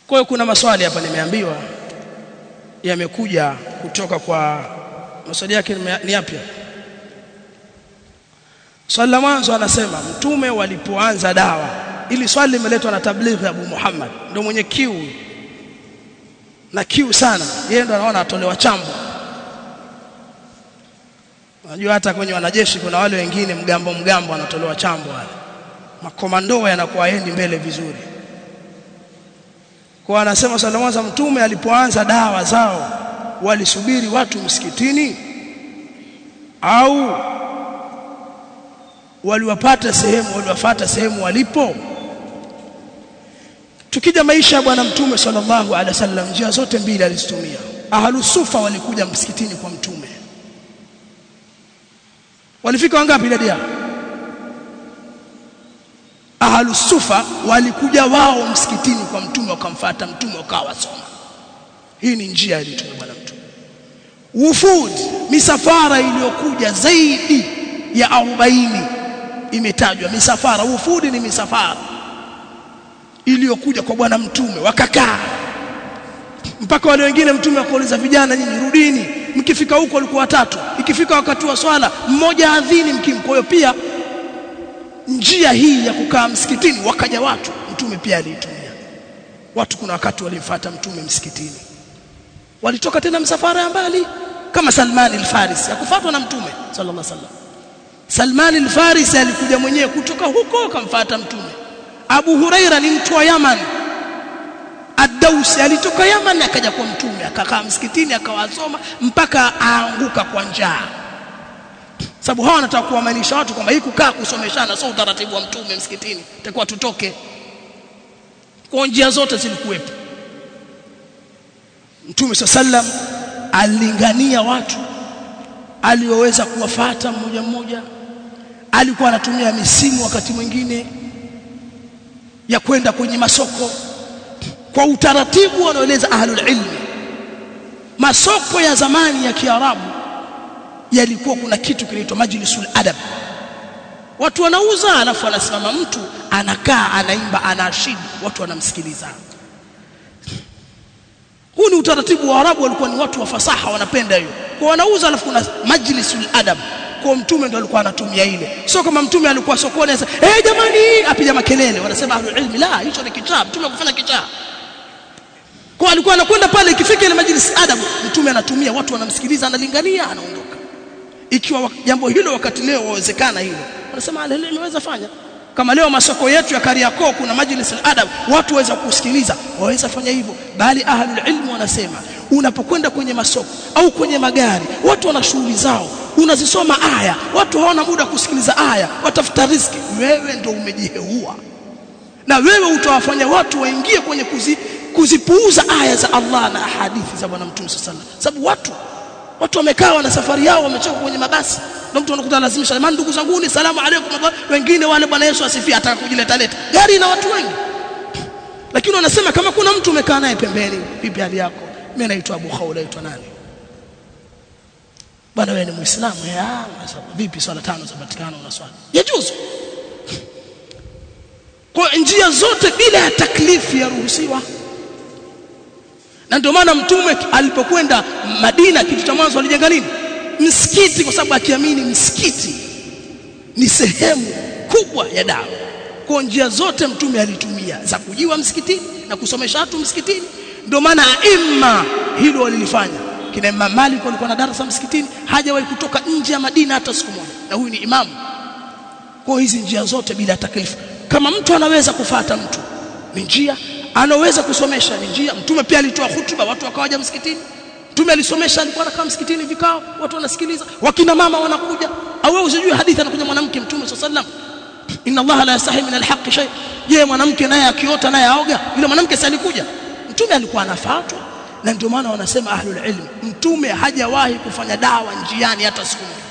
Kwa hiyo kuna maswali hapa nimeambiwa yamekuja kutoka kwa maswali yake ni yapi? Swali la mwanzo anasema mtume walipoanza dawa, ili swali limeletwa na tablighi Abu Muhammad, ndio mwenye kiu na kiu sana, yeye ndo anaona atolewa chambo. Unajua hata kwenye wanajeshi kuna wale wengine mgambo anatolewa chambo, wale makomando yanakuwa yendi mbele vizuri. Kwa anasema swali la mwanzo, mtume alipoanza dawa zao walisubiri watu msikitini au waliwafuata sehemu walipo? Tukija maisha ya bwana mtume sallallahu alaihi wasallam, njia zote mbili alizitumia. Ahlus Sufa walikuja msikitini kwa mtume. Walifika wangapi idadi yao? Ahlus Sufa walikuja wao msikitini kwa mtume, wakamfuata mtume, wakawasoma. Hii ni njia aliyotumia bwana mtume. Wufud, misafara iliyokuja zaidi ya 40 imetajwa misafara. Wufud ni misafara iliyokuja kwa bwana mtume, wakakaa mpaka wale wengine mtume akauliza, vijana nyinyi rudini, mkifika huko walikuwa watatu, ikifika wakati wa swala mmoja adhini mkimko. Hiyo pia njia hii ya kukaa msikitini wakaja watu, mtume pia aliitumia. Watu kuna wakati walimfuata mtume msikitini, walitoka tena msafara ya mbali, kama Salman al-Farisi akufuatwa na mtume sallallahu alaihi wasallam. Salman al-Farisi alikuja mwenyewe kutoka huko akamfuata mtume. Abu Huraira ni mtu wa Yaman, Ad-Dawsi alitoka Yaman akaja kwa mtume, akakaa msikitini akawasoma mpaka aanguka kwa njaa. Sababu hawa wanataka kuwamaanisha watu kwamba hii kukaa kusomeshana sio utaratibu wa mtume msikitini, itakuwa tutoke. Kwa njia zote zilikuwepo. Mtume sallam alilingania watu, alioweza kuwafuata mmoja mmoja. Alikuwa anatumia misimu wakati mwingine ya kwenda kwenye masoko kwa utaratibu wanaoeleza ahlul ilmi. Masoko ya zamani ya Kiarabu yalikuwa kuna kitu kinaitwa majlisul adab. Watu wanauza, alafu anasimama mtu anakaa anaimba anashid, watu wanamsikiliza. Huu ni utaratibu wa Arabu, walikuwa ni watu wa fasaha, wanapenda hiyo. Kwa wanauza, alafu kuna majlisul adab. Kwa mtume ndo alikuwa anatumia ile. Sio kama mtume alikuwa sokoni anasema jamani apiga makelele, wanasema ahlul ilmi la, hicho ni kichaa, mtume kufanya kichaa. Kwa alikuwa anakwenda pale, ikifika ile majlis adab mtume anatumia, watu wanamsikiliza, analingania, anaondoka. Ikiwa jambo hilo wakati leo wawezekana hilo, wanasema ahlul ilmi waweza fanya. Kama leo masoko yetu ya Kariakoo kuna majlis adab, watu waweza kusikiliza, waweza fanya hivyo. Bali ahlul ilmi wanasema unapokwenda kwenye masoko au kwenye magari, watu wana shughuli zao, unazisoma aya, watu hawana muda kusikiliza aya, watafuta riziki. Wewe ndio umejiheua, na wewe utawafanya watu waingie kwenye kuzipuuza aya za Allah na hadithi za bwana mtume sallallahu alaihi wasallam. Sababu watu wamekaa na safari yao, wamechoka kwenye mabasi, na mtu anakuta lazimisha, jamani ndugu zangu ni salamu alaykum, wengine wale bwana Yesu asifie, ataka kujileta gari na watu wengi. Lakini wanasema kama kuna mtu umekaa naye pembeni, vipi hali yako? Mimi naitwa Abu Khawla, naitwa nani? Bwana wewe ni Muislamu? Vipi swala 5 zapatikana unaswali? Yajuzu. Kwa njia zote bila ya taklifi yaruhusiwa. Na ndio maana mtume alipokwenda Madina, kitu cha mwanzo alijenga nini? Msikiti, kwa sababu akiamini msikiti ni sehemu kubwa ya dawa. Kwa njia zote mtume alitumia za kujiwa msikitini na kusomesha watu msikitini. Ndio maana aima hilo walilifanya. Kina Imam Malik alikuwa na darasa msikitini, hajawahi kutoka nje ya Madina hata siku moja, na huyu ni imamu. Kwa hizi njia zote bila taklifu. Kama mtu anaweza kufuata mtu ni njia, anaweza kusomesha ni njia. Mtume pia alitoa hutuba, watu wakawaja msikitini. Mtume alisomesha, alikuwa anakaa msikitini vikao, watu wanasikiliza, wakina mama wanakuja. Au wewe usijue hadithi, anakuja mwanamke, Mtume sallallahu alaihi wasallam, inna Allah la yastahi min alhaq shay. Je, mwanamke naye akiota naye aoga? Yule mwanamke si alikuja? Mtume alikuwa anafuatwa. Na ndio maana wanasema ahlul ilm, mtume hajawahi kufanya dawa njiani hata siku moja.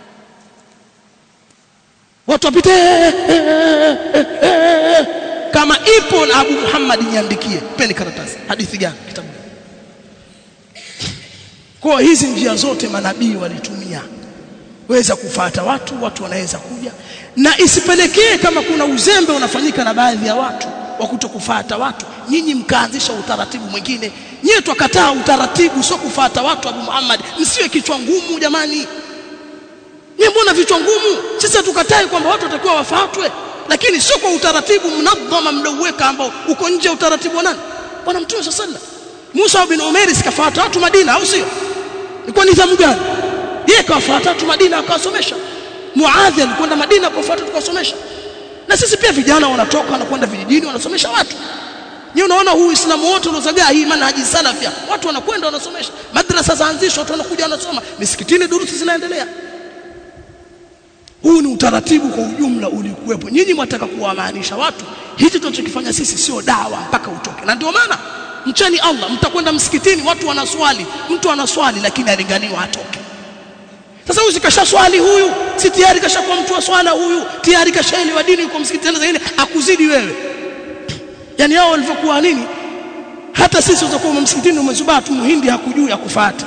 Watu wapite kama ipo na Abu Muhammad niandikie, peni karatasi, hadithi gani, kitabu. Kwa hizi njia zote manabii walitumia. Weza kufuata watu wanaweza kuja, na isipelekee kama kuna uzembe unafanyika na baadhi ya watu wa kutokufuata watu, nyinyi mkaanzisha utaratibu mwingine. Nyinyi tukataa utaratibu, sio kufuata watu Abu Muhammad. Msiwe kichwa ngumu jamani. Nyinyi mbona vichwa ngumu? Sisi tukatai kwamba watu watakiwa wafuatwe, lakini sio kwa utaratibu mnadhama mloweka ambao uko nje utaratibu wa nani? Bwana Mtume sallallahu alaihi wasallam. Musa bin Umair sikafuata watu Madina, au sio? Ilikuwa nidhamu gani? Yeye kafuata watu Madina akawasomesha. Muadh alikwenda Madina kufuata tukasomesha. Na sisi pia vijana wanatoka wanakwenda vijijini wanasomesha watu. Ni unaona huu Uislamu wote unazagaa hii manhaji salafia. Watu wanakwenda wanasomesha. Madrasa zaanzishwa, watu wanakuja wanasoma. Misikitini durusi zinaendelea. Huu ni utaratibu kwa ujumla ulikuwepo. Nyinyi mwataka kuwamaanisha watu, hichi tunachokifanya sisi sio dawa mpaka utoke. Na ndio maana mchani Allah, mtakwenda msikitini watu wanaswali, mtu anaswali lakini alinganiwa atoke. Sasa huyu sikasha swali huyu, si tayari kashakuwa mtu wa swala huyu, tayari kashaelewa dini yuko msikitini zaidi akuzidi wewe. Yaani hao walivyokuwa nini? Hata sisi tutakuwa msikitini umezubaa tu muhindi hakujui akufuata.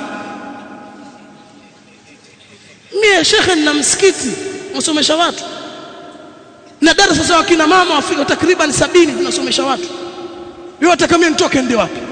Mimi shekhe na msikiti msomesha watu. Na darasa za wakina mama wafika takriban 70 tunasomesha watu. Yote kama nitoke ndio wapi?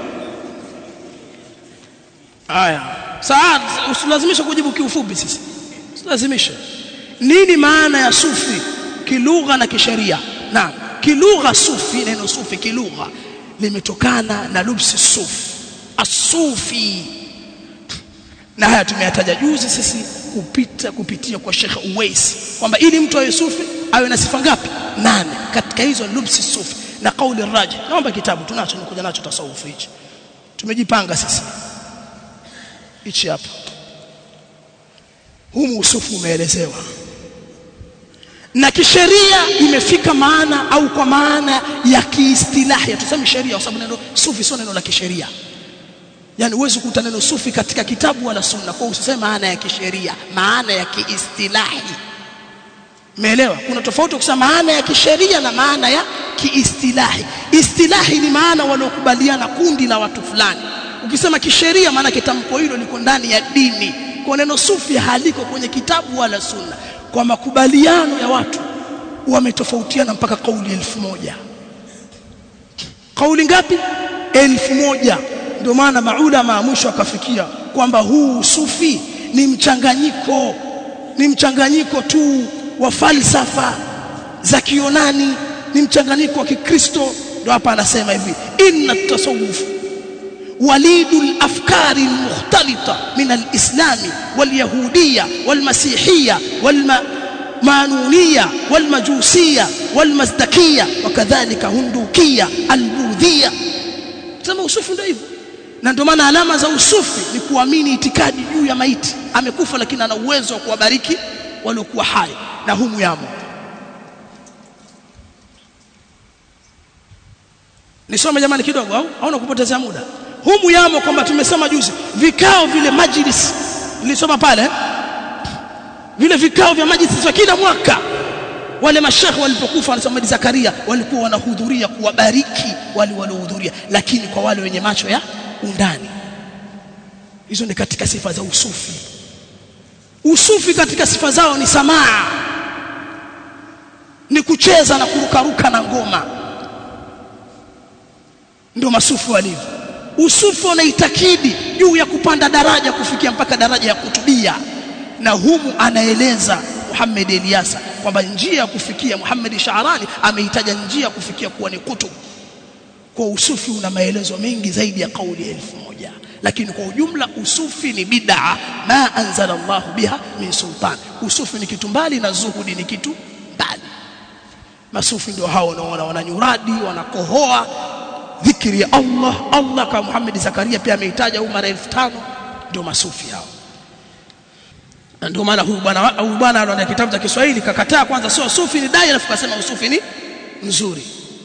Haya. Saad usilazimisha kujibu kiufupi sisi. Usilazimisha. Nini maana ya sufi kilugha na kisheria? Naam, kilugha sufi, neno sufi kilugha limetokana na lubsi sufi. As-sufi. Na haya tumeyataja juzi sisi kupitia kwa Sheikh Uwais kwamba ili mtu awe sufi awe na sifa ngapi? 8. Katika hizo lubsi sufi na kauli raji. Naomba kitabu tunacho nikuja nacho tasawufu hichi. Tumejipanga sisi. Hichi hapa. Humu usufu umeelezewa. Na kisheria imefika maana au kwa maana ya kiistilahi. Tuseme sheria kwa sababu neno sufi sio neno la kisheria. Yaani uweze kukuta neno sufi katika kitabu wala sunna, kwa usiseme maana ya kisheria, maana ya kiistilahi. Umeelewa? Kuna tofauti kusema maana ya kisheria na maana ya kiistilahi. Istilahi ni maana waliokubaliana kundi la watu fulani. Ukisema kisheria maana kitamko hilo liko ndani ya dini. Kwa neno sufi haliko kwenye kitabu wala sunna. Kwa makubaliano ya watu wametofautiana mpaka kauli 1000. Kauli ngapi? 1000. Ndio maana maulama mwisho akafikia kwamba huu sufi ni mchanganyiko tu wa falsafa za Kiyunani, ni mchanganyiko wa Kikristo. Ndio hapa anasema hivi, inna at-tasawuf walidul afkari mukhtalita min al-islami wal-yahudiyya wal-masihiyya wal-manuniyya wal-majusiyya wal-mazdakiyya wakadhalika hundukiyya al-budhiyya. Sema usufi ndio hivyo. Na ndio maana alama za usufi ni kuamini itikadi juu ya maiti. Amekufa lakini ana uwezo wa kuwabariki waliokuwa hai, na humu yamo. Nisome jamani kidogo au hauna kupotezea muda. Humu yamo kwamba tumesema juzi vikao vile majlis nilisoma pale vile vikao vya majlis vya kila mwaka wale mashekhe walipokufa wanasema Zakaria walikuwa wanahudhuria kuwabariki wale waliohudhuria, lakini kwa wale wenye macho ya undani. Hizo ni katika sifa za usufi. Usufi katika sifa zao ni samaa, ni kucheza na kurukaruka na ngoma. Ndio masufi walivyo. Usufi unaitakidi juu ya kupanda daraja kufikia mpaka daraja ya kutubia. Na humu anaeleza Muhammad Eliasa kwamba njia ya kufikia, Muhammad Shaarani ameitaja njia ya kufikia kuwa ni kutub. Kwa usufi una maelezo mengi zaidi ya kauli 1000. Lakini kwa ujumla usufi ni bid'a ma anzala Allah biha min sultan. Usufi ni kitu mbali na zuhudi ni kitu mbali. Masufi ndio hao unaona wananyuradi, wanakohoa dhikri ya Allah kama Muhammad Zakaria pia ameitaja huko mara 5000. Ndio masufi hao. Ndio maana huyu bwana anaona kitabu cha Kiswahili kakataa kwanza sio sufi ni dai, alafu kasema usufi ni mzuri.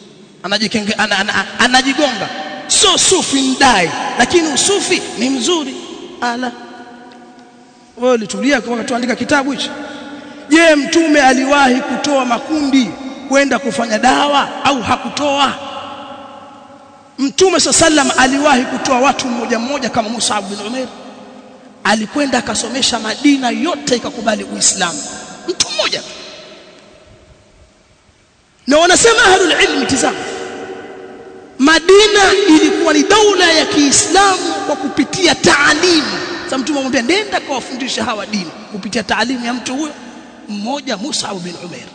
Anajigonga. Sio sufi ni dai, lakini usufi ni mzuri. Ala. Wewe ulitulia kwa tuandika kitabu hichi. Je, mtume aliwahi kutoa makundi kwenda kufanya dawa au hakutoa? Mtume sallam aliwahi kutoa watu mmoja mmoja kama Musa bin Umair. Alikwenda akasomesha Madina yote ikakubali Uislamu. Mtu mmoja. Na wanasema ahlul ilmi tizama. Madina ilikuwa ni daula ya Kiislamu kwa kupitia taalimu. Sasa mtume amwambia nenda kawafundisha hawa dini kupitia taalimu ya mtu huyo mmoja, Mus'ab bin Umair.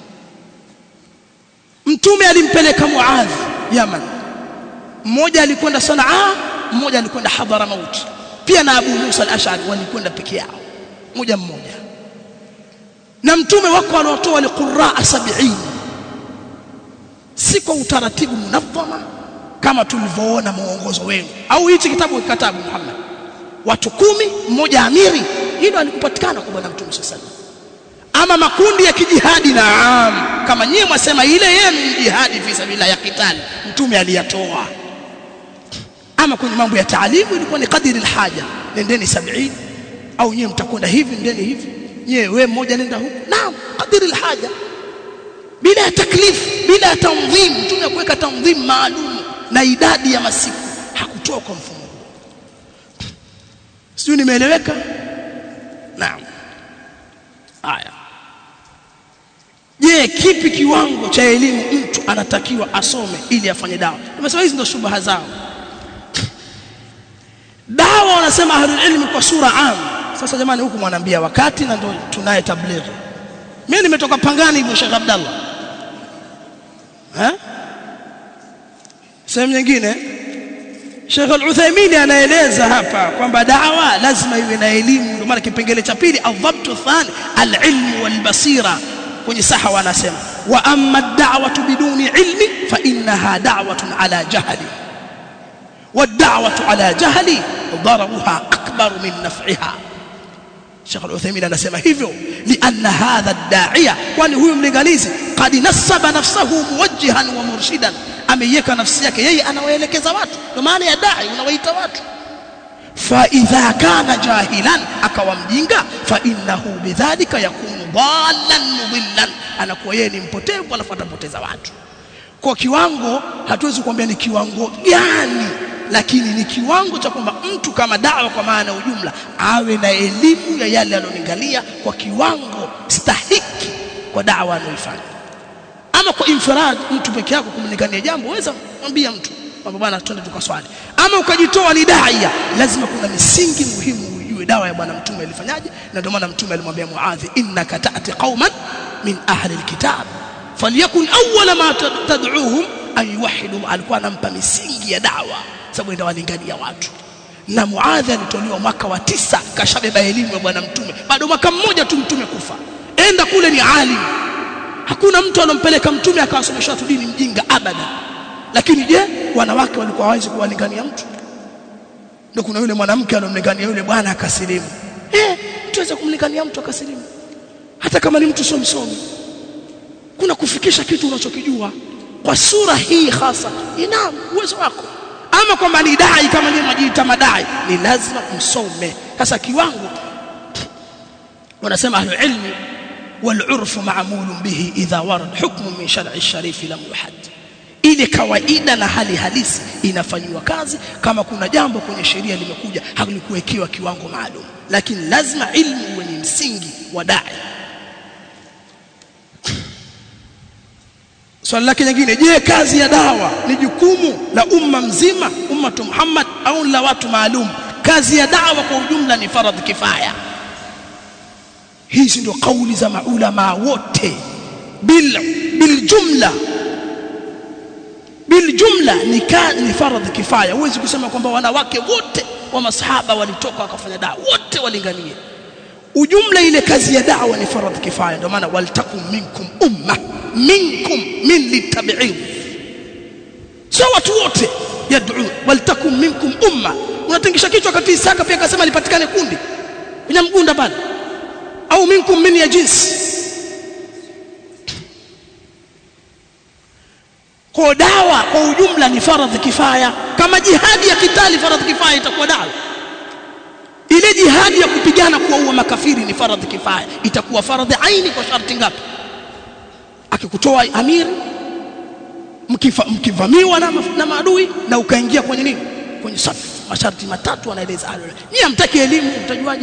Mtume alimpeleka Muadh Yaman, mmoja alikwenda Sanaa, mmoja alikwenda Hadramaut. Pia na Abu Musa al-Ash'ari walikwenda peke yao mmoja mmoja. Na mtume wako aliotoa al-Qurra 70, si kwa utaratibu munadhama kama tulivyoona muongozo wenu au hichi kitabu kitabu Muhammad. Watu 10, mmoja amiri, hilo alikupatikana kwa bwana Mtume sallallahu alaihi wasallam. Ama makundi ya kijihadi, naam, kama nyinyi mwasema ile yenu jihadi fi sabilillah ya kitali, Mtume aliyatoa. Ama kwenye mambo ya taalimu ilikuwa ni kadiri alhaja, nendeni 70 au nyinyi mtakwenda hivi, nendeni hivi, nyinyi wewe mmoja nenda huko, naam, kadiri alhaja, bila taklif, bila tanzim. Mtume kuweka tanzim maalum na idadi ya masiku hakutoa kwa mfumo. Sio, nimeeleweka? Naam. Haya, je, kipi kiwango cha elimu mtu anatakiwa asome ili afanye dawa? Nimesema hizi ndio shubha zao. Dawa wanasema ahlul ilmi kwa sura am. Sasa jamani, huku mwanaambia wakati na ndio tunaye tabligh. Mimi nimetoka Pangani hivyo Sheikh Abdallah. Sehemu nyingine Sheikh Al-Uthaymeen anaeleza hapa kwamba dawa lazima iwe na elimu. Ndio maana kipengele cha pili adhabtu thani al-ilm wal-basira, kwenye saha wanasema wa amma ad-da'watu biduni ilmi fa innaha da'watun ala jahli wad-da'watu ala jahli dararuha akbar min naf'iha. Sheikh Al-Uthaymeen anasema hivyo lianna hadha ad-da'iya, kwani huyu mlinganizi qad nasaba nafsahu muwajjihan wa murshidan, ameiweka nafsi yake yeye anawaelekeza watu. Ndio maana ya dai, unawaita watu. Fa idha kana jahilan, akawa mjinga, fa innahu bidhalika yakunu dallan mudillan, anakuwa yeye ni mpotevu alafu atapoteza watu. Kwa kiwango hatuwezi kuambia ni kiwango gani, lakini ni kiwango cha kwamba mtu kama dawa kwa maana ujumla awe na elimu ya yale aloningalia kwa kiwango stahiki kwa dawa anayoifanya. Ama kwa infirad, mtu peke yako kumlingania jambo, waweza kumwambia mtu kwamba bwana twende tukaswali. Ama ukajitoa ni daia, lazima kuna misingi muhimu ujue dawa ya bwana Mtume ilifanyaje. Na ndio maana Mtume alimwambia Muadh, innaka ta'ti qauman min ahli alkitab falyakun awwala ma tad'uuhum an yuwahhidu. Alikuwa anampa misingi ya dawa sababu ndio walingania watu. Na Muadh alitolewa mwaka wa 9, kashabeba elimu ya bwana Mtume, bado mwaka mmoja tu Mtume kufa. Enda kule ni alim. Hakuna mtu alompeleka Mtume akawasomesha watu dini mjinga abada. Lakini je, wanawake walikuwa hawezi kuwalingania mtu? Ndio kuna yule mwanamke alomlingania yule bwana akasilimu. Mtu aweza kumlingania mtu akasilimu hata kama ni mtu somi. Kuna kufikisha kitu unachokijua kwa sura hii hasa, ina uwezo wako. Ama kwamba ni dai kama nyinyi mnajiita madai, ni lazima msome. Sasa kiwango wanasema ahlu ilmi والعرف معمول به إذا ورد حكم من شرع الشريف لم يحد. Ile kawaida na hali halisi inafanywa kazi. Kama kuna jambo kwenye sheria limekuja halikuwekewa kiwango maalum, lakini lazima ilmu uwe ni msingi wa dai. Swali lake nyingine, je, kazi ya dawa ni jukumu la umma mzima, ummatu Muhammad, au la watu maalum? Kazi ya dawa kwa ujumla ni faradhi kifaya. Hizi ndio kauli za maulama wote bil jumla ni faradhi kifaya. Huwezi kusema kwamba wanawake wote wa masahaba walitoka wakafanya dawa, wote walingania. Ujumla ile kazi ya dawa ni faradhi kifaya. Ndio maana waltakum minkum umma, minkum min litabi'in, sio watu wote yad'u. Waltakum minkum umma, unatingisha kichwa kati Isaka pia akasema lipatikane kundi kwenye mgunda bana, au minkum min ya jinsi. Kwa dawa kwa ujumla ni faradhi kifaya. Kama jihadi ya kitali faradhi kifaya, itakuwa dawa. Ile jihadi ya kupigana kuua makafiri ni faradhi kifaya, itakuwa faradhi aini kwa sharti ngapi? Akikutoa amiri, mkivamiwa na maadui na ukaingia kwenye nini, kwenye safu, masharti matatu anaeleza. Nyinyi hamtaki elimu, utajuaje?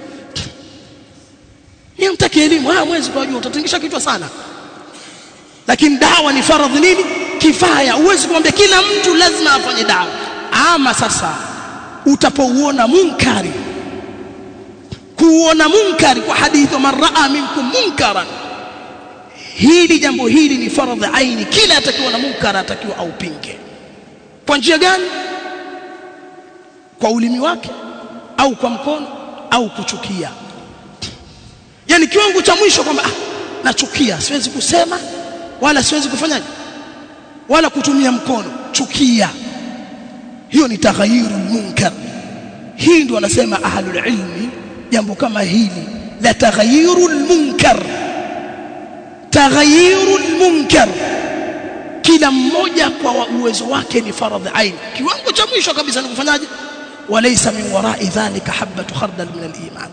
Nyinyi hamtaki elimu, mwezi kwa jua utatingisha kichwa sana. Lakini dawa ni faradhi nini? kifaya. Uwezi kumwambia kila mtu lazima afanye dawa. Ama sasa utapouona munkari, kuona munkari kwa hadithi mar'a minkum munkaran, hili jambo hili ni faradhi aini. Kila atakiona munkara atakiwa aupinge. Kwa njia gani? Kwa ulimi wake au kwa mkono au kuchukia. Yani kiwango cha mwisho kwamba nachukia, siwezi kusema wala siwezi kufanyaje wala kutumia mkono, chukia. Hiyo ni taghayyurul munkar. Hii ndio wanasema ahlul ilmi, jambo kama hili la taghayyurul munkar. Taghayyurul munkar, kila mmoja kwa uwezo wake ni faradhi aini. Kiwango cha mwisho kabisa ni kufanyaje? Walaysa min wara'i dhalika habatu khardal min al-iman.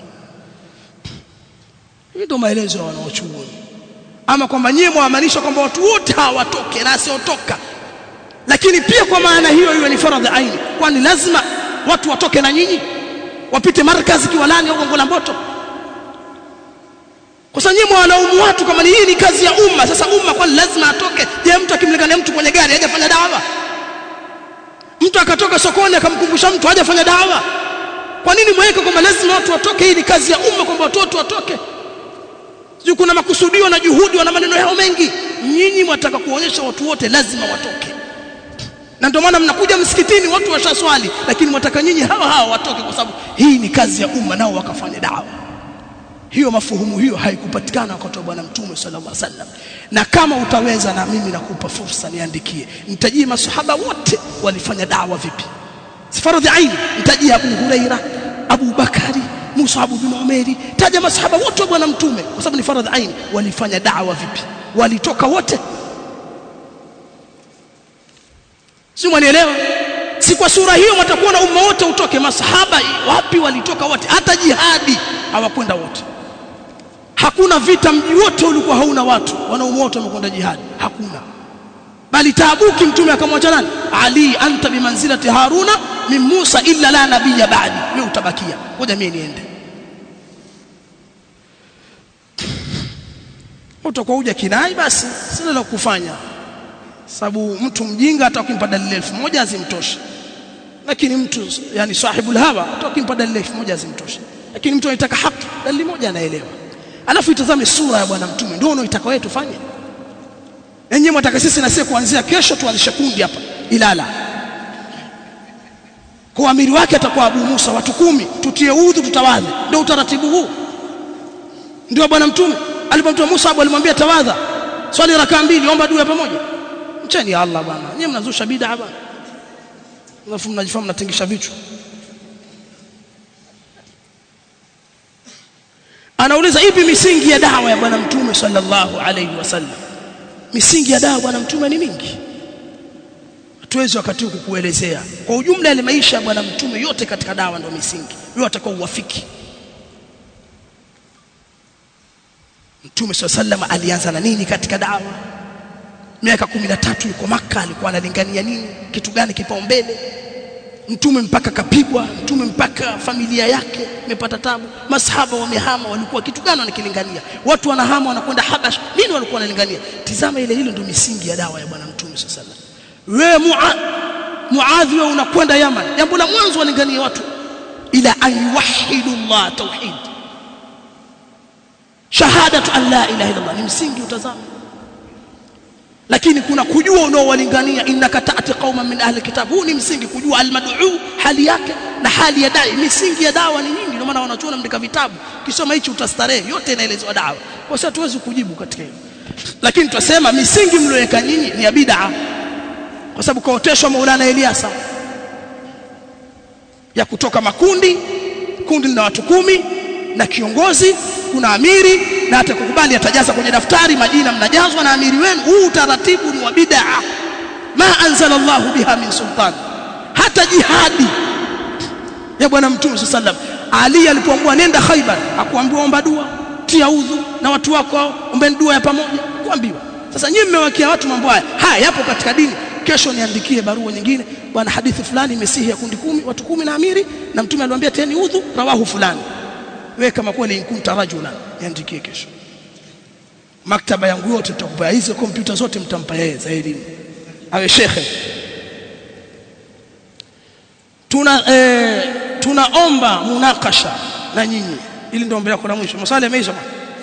Hii ndio maelezo ya wanaochuoni. Ama kwamba nyie muamanisha kwamba watu wote hawatoke na asiotoka, lakini pia kwa maana hiyo ni faradhi aini. Kwani lazima watu watoke na nyinyi wapite markazi Kiwalani au Gongo la Mboto? Kwa sababu nyinyi mwanaumu watu kama hii ni kazi ya umma. Sasa umma kwa lazima atoke. Je, mtu akimlingania mtu kwenye gari hajafanya dawa? Mtu akatoka sokoni akamkumbusha mtu hajafanya dawa? Kwa nini mweke kwamba lazima watu watoke? Hii ni kazi ya umma kwamba watu watoke. Sio kuna makusudio na juhudi na maneno yao mengi. Nyinyi mwataka kuonyesha watu wote lazima watoke. Na ndio maana mnakuja msikitini watu washaswali, lakini mwataka nyinyi hawa watoke kwa sababu hii ni kazi ya umma nao wakafanya dawa. Hiyo mafuhumu hiyo haikupatikana wakati wa Bwana Mtume sallallahu alaihi wasallam. Na kama utaweza, na mimi nakupa fursa, niandikie, nitajie masahaba wote walifanya dawa vipi. Faradhi aini, nitajie Abu Huraira, Abu Bakari, Musa bin Umairi. Taja masahaba wote wa Bwana Mtume kwa sababu ni faradhi aini, walifanya dawa vipi, walitoka wote. Si mwanielewa? Si kwa sura hiyo mtakuwa na umma wote utoke. Masahaba wapi walitoka wote? Hata jihadi hawakwenda wote. Hakuna vita mji wote ulikuwa hauna watu, wanaume wote wamekwenda jihadi, hakuna. Bali Tabuki Mtume akamwacha nani? Ali, anta bimanzilati Haruna min Musa illa la nabiyya ba'di, wewe utabakia, ngoja mimi niende. Utakuwa uja kinai, basi sina la kufanya. Sababu mtu mjinga hata ukimpa dalili 1000 azimtoshi. Lakini mtu yani sahibul hawa hata ukimpa dalili 1000 azimtoshi. Lakini mtu anataka haki, dalili moja anaelewa. Alafu itazame sura ya Bwana Mtume, ndio unaitaka wewe tufanye. Yenyewe mtaka sisi na sisi kuanzia kesho tuanzishe kundi hapa Ilala. Kwa amiri wake atakuwa Abu Musa, watu 10, tutie udhu, tutawadhi. Ndio utaratibu huu. Ndio Bwana Mtume alipomtoa Musa alimwambia tawadha, swali rakaa 2, omba dua pamoja. Mcheni Allah bwana. Nyinyi mnazusha bid'a bwana. Alafu mnajifahamu mnatingisha vichwa. Anauliza ipi misingi ya dawa ya Bwana Mtume sallallahu alaihi wasallam? Misingi ya dawa Bwana Mtume ni mingi. Hatuwezi wakati kukuelezea. Kwa ujumla ile maisha ya Bwana Mtume yote katika dawa ndio misingi. Wewe utakao uwafiki. Mtume sallallahu alaihi wasallam alianza na nini katika dawa? Miaka 13 yuko Makka, alikuwa analingania nini? Kitu gani kipaumbele? Mtume mpaka kapigwa, Mtume mpaka familia yake imepata tabu. Masahaba wamehama, walikuwa kitu gani wanakilingania? Watu wanahama wanakwenda Habash, nini walikuwa wanalingania? Tizama ile ndio misingi ya dawa ya Bwana Mtume sallallahu alaihi wasallam. Wewe Muadh wewe unakwenda Yaman, jambo la mwanzo walingania watu ila an yuwahhidullah, tauhid, shahadatu an la ilaha illa Allah, ni msingi utazama. Lakini kuna kujua unaowalingania, innaka ta'ti qauman min ahli kitab, huu ni msingi, kujua almad'u hali yake na hali ya dai. Misingi ya dawa ni nyingi, ndio maana wanachuona mndika vitabu, kisoma hichi utastarehe, yote inaelezwa dawa. Kwa sababu tuwezi kujibu katika hilo, lakini tutasema misingi mlioweka nyinyi ni ya bid'a, kwa sababu kaoteshwa Maulana Eliasa ya kutoka makundi, kundi lina watu 10 na kiongozi, kuna amiri, na hata kukubali atajaza kwenye daftari majina, mnajazwa na amiri wenu. Huu utaratibu ni wa bid'a, ma anzalallahu biha min sultan. Hata jihadi ya Bwana Mtume sallallahu alaihi wasallam, Ali alipoambiwa nenda Khaibar, hakuambiwa omba dua, tia udhu na watu wako ombeni dua ya pamoja, kuambiwa. Sasa nyinyi mmewakia watu mambo haya yapo katika dini. Kesho niandikie barua nyingine, bwana hadithi fulani imesihi ya kundi 10, watu 10 na amiri, na Mtume aliwaambia teni udhu, rawahu fulani. Wewe kama kweli inkunta rajula, niandikie kesho. Maktaba yangu yote tutakupa, hizo kompyuta zote mtampa yeye za elimu. awe shekhe. Tunaomba munakasha na nyinyi, ili ndio ombi lako la mwisho. Maswali yameisha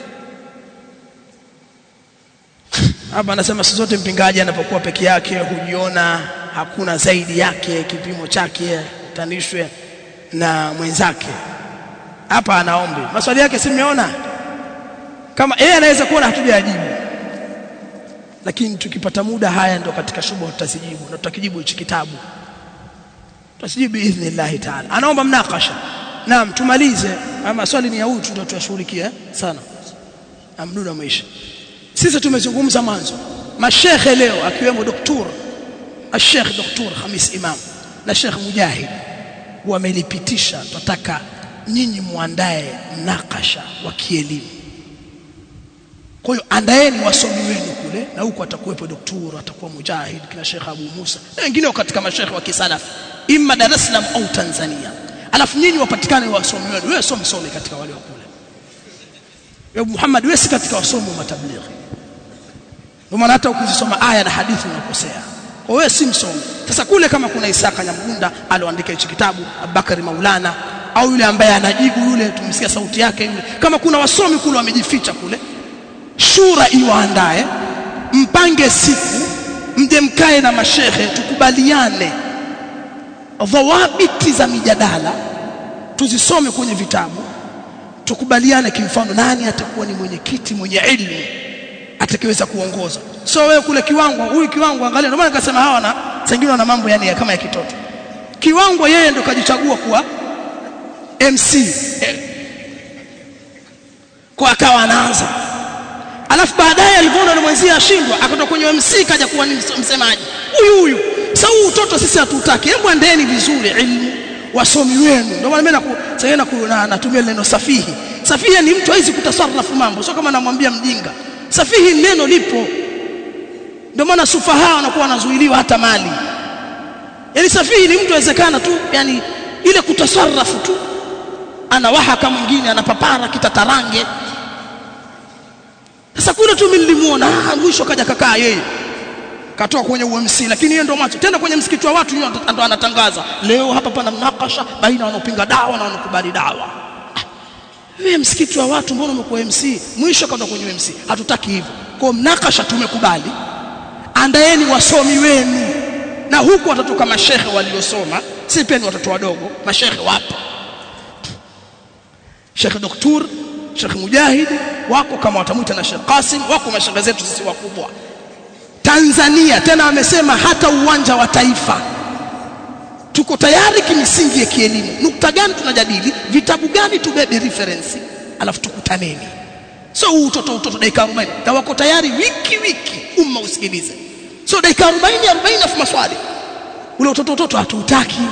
hapa. Anasema siku zote mpingaji anapokuwa peke yake hujiona hakuna zaidi yake, kipimo chake tanishwe na mwenzake. Hapa anaombi maswali yake simeona kama yeye anaweza kuona hatujajibu, lakini tukipata muda haya ndo katika shubha tutazijibu, na tutakijibu hichi kitabu tutajibu biidhnillah taala. Anaomba mnakasha. Naam, tumalize ama swali ni ya huyu ndio tuyashughulikie sana. Amduda maisha. Sisi tumezungumza mwanzo mashekhe leo akiwemo Sheikh Dr. Khamis Imam na Sheikh Mujahid wamelipitisha. Tunataka nyinyi muandae mnakasha wa kielimu. Kwa hiyo andaeni wasomi wenu kule, na huko atakuwepo Dr. atakuwa Mujahid, kina Sheikh Abu Musa na wengine katika mashekhe wa kisalafi imma Dar es Salaam au Tanzania. Alafu nyinyi wapatikane wasomi wenu. Wewe some katika wale wa kule. Wewe Muhammad, wewe si katika wasomi wa matablighi. Ndio maana hata ukizisoma aya na hadithi unakosea. Kwa wewe si msomi. Sasa kule kama kuna Isaka Nyamgunda aloandika hichi kitabu, Abubakari Maulana, au yule ambaye anajibu yule tumsikia sauti yake yule, kama kuna wasomi kule wamejificha kule, shura iwaandae, mpange siku, mje mkae na mashehe, tukubaliane dhawabiti za mijadala, tuzisome kwenye vitabu, tukubaliane kimfano nani atakuwa ni mwenyekiti mwenye elimu atakayeweza kuongoza. So wewe kule kiwango, huyu kiwango angalia, ndio maana nikasema hawa na sengine wana mambo yani kama ya kitoto. Kiwango yeye ndo kajichagua kuwa MC. Kwa akawa anaanza. Alafu baadaye alipoona na mwenzia ashindwa, akatoka kwenye MC kaja kuwa ni msemaji. Huyu. Sasa huu utoto sisi hatutaki. Hebu andeni vizuri ilmu, wasomi wenu. Ndio maana mimi natumia neno safihi. Safihi ni mtu haizi kutasarrafu mambo. Sio kama namwambia mjinga. Safihi neno lipo. Ndio maana sufaha wanakuwa wanazuiliwa hata mali. Yaani safihi ni mtu awezekana tu, yani ile kutasarrafu tu. Ana wahaka mwingine, anapapara kitatarange. Sasa kule tu mimi nilimuona mwisho kaja kakaa yeye. Katoka kwenye UMC, lakini yeye ndo macho. Tena kwenye msikiti wa watu ndo anatangaza. Leo hapa pana mnakasha baina wanaopinga dawa na wanaokubali dawa. Wewe msikiti wa watu mbona umekuwa MC? Mwisho katoka kwenye UMC. Hatutaki hivyo. Kwa mnakasha tumekubali. Andaeni wasomi wenu. Na huku watatoka mashehe waliosoma, si peni watoto wadogo, mashehe wapo. Sheikh Dr. Sheikh Mujahid wako, kama watamuita na Sheikh Qasim wako, mashehe zetu sisi wakubwa. Tanzania tena amesema hata uwanja wa taifa tuko tayari kimisingi ya kielimu. Nukta gani tunajadili, vitabu gani tubebe reference, alafu tukutaneni. So utoto dakika 40 na wako tayari wiki umma usikilize. So dakika 40 afu maswali. Ule utoto hatutaki.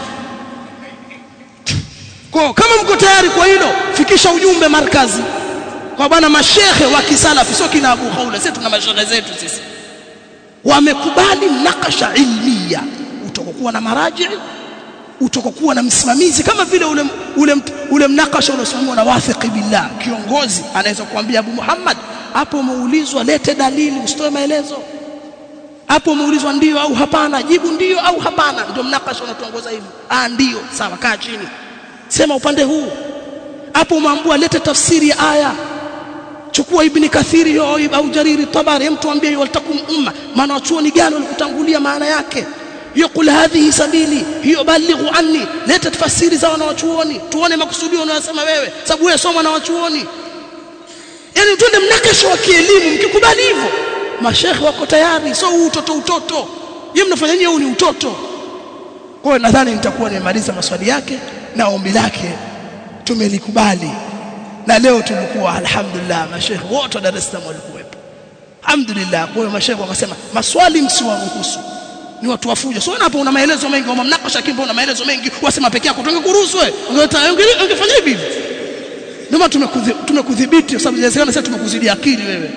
Kwa kama mko tayari kwa hilo, fikisha ujumbe markazi kwa bwana mashehe wa kisalafi, sio kina Abu Khawla. Sisi tuna mashehe zetu sisi wamekubali mnakasha ilmia, utakokuwa na maraji, utakokuwa na msimamizi, kama vile ule mnakasha unaosimamiwa na wathiqi billah. Kiongozi anaweza kuambia Abu Muhammad, hapo umeulizwa lete dalili, usitoe maelezo. Hapo umeulizwa ndio au hapana, jibu ndio au hapana. Ndio mnakasha unatuongoza hivyo. Ndio, sawa, kaa chini, sema upande huu. Hapo umeambiwa lete tafsiri ya aya, chukua Ibn Kathiri au Jariri Tabari, mtu ambie waltakum umma, maana wachuoni gani walikutangulia maana yake. Yaqul hadhihi sabili, hiyo balighu anni, leta tafsiri za wanawachuoni tuone makusudio unayosema wewe, sababu wewe soma na wachuoni. Yaani twende mnakasha wa kielimu. Mkikubali hivyo, mashekhe wako tayari. So utoto yeye mnafanya nini? Huu ni utoto. Kwa hiyo nadhani nitakuwa nimemaliza maswali yake na ombi lake tumelikubali. Na leo tulikuwa alhamdulillah mashehe wote wa Dar es Salaam walikuwepo. Alhamdulillah. Kwa hiyo mashehe wakasema maswali msiwaruhusu, ni watu wafuja. So hapo una maelezo mengi, wa mnakasha kimbo una maelezo mengi, wasema peke yako tungekuruhusu wewe. Ungefanya hivi. Ndio tumekudhibiti kwa sababu inawezekana sasa tumekuzidi akili wewe.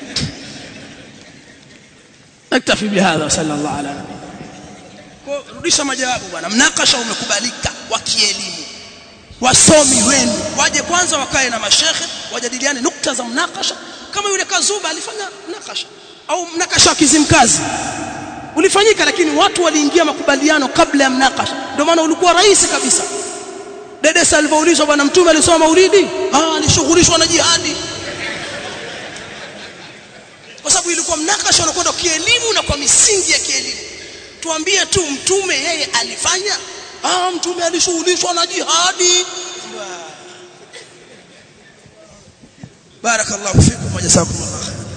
Naktafi bihadha sallallahu alaihi. Kwa rudisha majawabu bwana. Mnakasha umekubalika wa kielimu. Wasomi wenu waje kwanza wakae na mashehe wajadiliane nukta za mnakasha, kama yule Kazuba alifanya mnakasha au mnakasha Kizimkazi. ulifanyika, lakini watu waliingia makubaliano kabla ya mnakasha. Ndio maana ulikuwa rahisi kabisa. Dede alipoulizwa bwana mtume alisoma maulidi, alishughulishwa na jihadi, kwa sababu ilikuwa mnakasha unakwenda kielimu na kwa misingi ya kielimu. Tuambie tu mtume yeye alifanya, mtume alishughulishwa na jihadi. Barakallahu fikum wa jazakumullahu.